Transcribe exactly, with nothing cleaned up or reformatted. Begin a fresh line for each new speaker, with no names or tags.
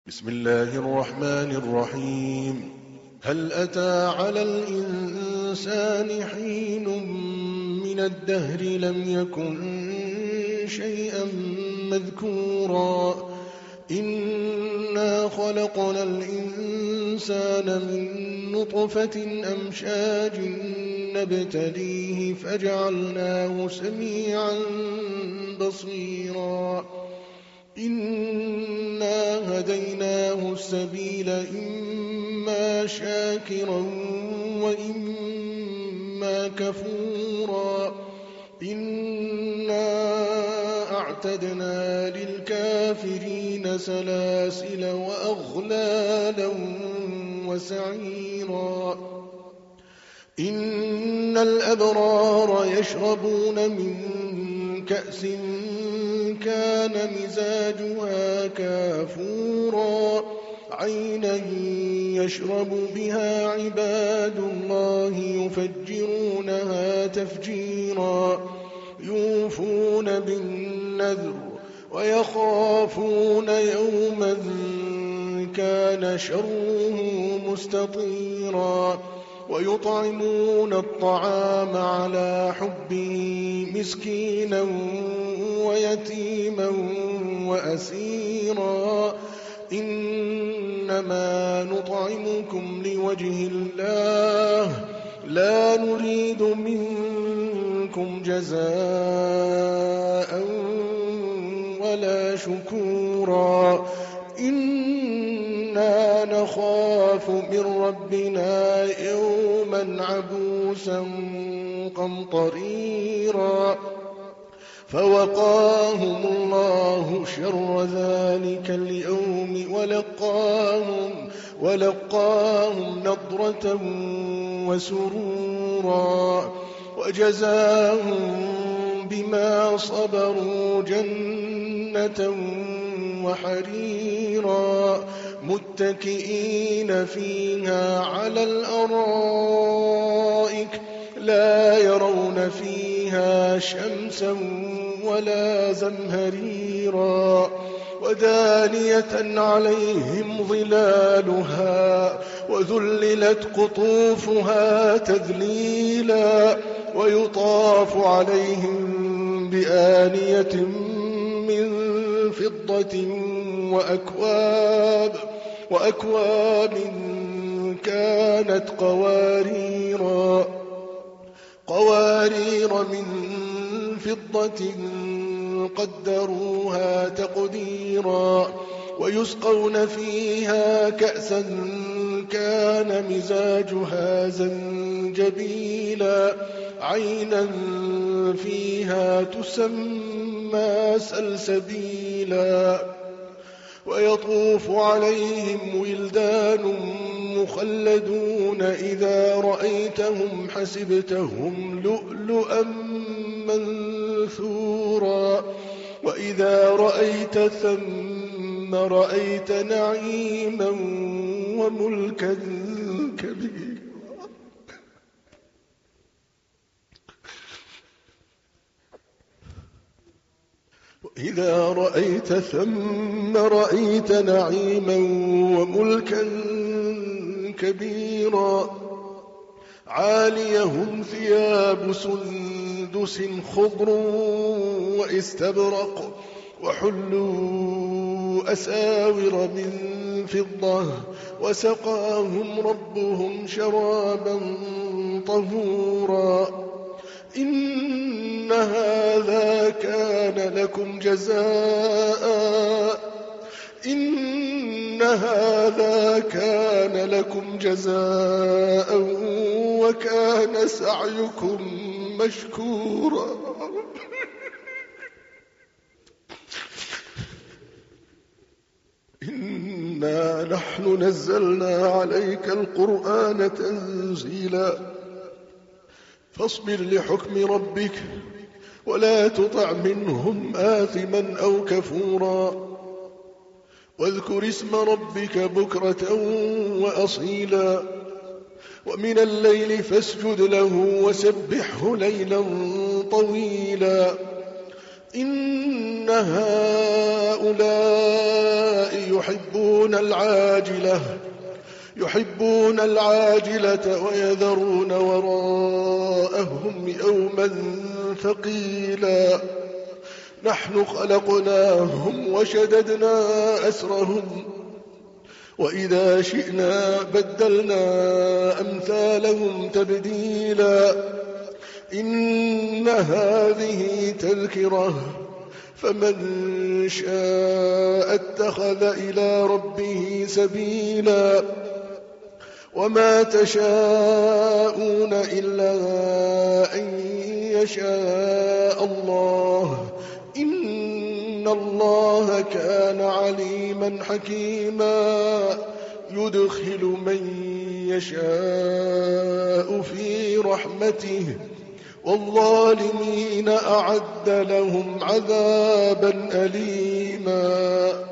بسم الله الرحمن الرحيم. هل أتى على الإنسان حين من الدهر لم يكن شيئا مذكورا إنا خلقنا الإنسان من نطفة أمشاج نبتليه فجعلناه سميعا بصيرا إنا هديناه السبيل إما شاكرا وإما كفورا إنا أعتدنا للكافرين سلاسل وأغلالا وسعيرا إن الأبرار يشربون من كأس كان مزاجها كافورا عينا يشرب بها عباد الله يفجرونها تفجيرا يوفون بالنذر ويخافون يوما كان شره مستطيرا ويطعمون الطعام على حبه مسكينا ويتيما وأسيرا إنما نطعمكم لوجه الله لا نريد منكم جزاء ولا شكورا إنا نخاف من ربنا يوما عبوسا قمطريرا فوقاهم الله شر ذلك اليوم ولقاهم, ولقاهم نضرة وسرورا وجزاهم بما صبروا جنة وحريرا متكئين فيها على الأرائك لا يرون فيها شمسا ولا زمهريرا ودانية عليهم ظلالها وذللت قطوفها تذليلا ويطاف عليهم بآنية من فضة وأكواب, وأكواب كانت قواريرا قوارير من فضة قدروها تقديرا ويسقون فيها كأسا كان مزاجها زنجبيلا عينا فيها تسمى سلسبيلا ويطوف عليهم ولدان مخلدون إذا رأيتهم حسبتهم لؤلؤا منثورا وإذا رأيت ثم رأيت نعيما وملكا كبيرا وإذا رأيت ثم رأيت نعيما وملكا كبيرا عاليهم ثياب سندس خضر واستبرق وحلوا أساور من فضة وسقاهم ربهم شرابا طهورا إن هذا كان لكم جزاء إن هذا كان لكم جزاء وكان سعيكم مشكورا إنا نحن نزلنا عليك القرآن تنزيلا فاصبر لحكم ربك ولا تطع منهم آثما أو كفورا واذكر اسم ربك بكرة وأصيلا ومن الليل فاسجد له وسبحه ليلا طويلا إن هؤلاء يحبون العاجلة يحبون العاجلة ويذرون وراءهم يوما ثقيلا نحن خلقناهم وشددنا أسرهم وإذا شئنا بدلنا أمثالهم تبديلا إن هذه تذكرة فمن شاء اتخذ إلى ربه سبيلا وما تشاءون إلا أن يشاء الله إن الله كان عليما حكيما يدخل من يشاء في رحمته والظالمين أعد لهم عذابا أليما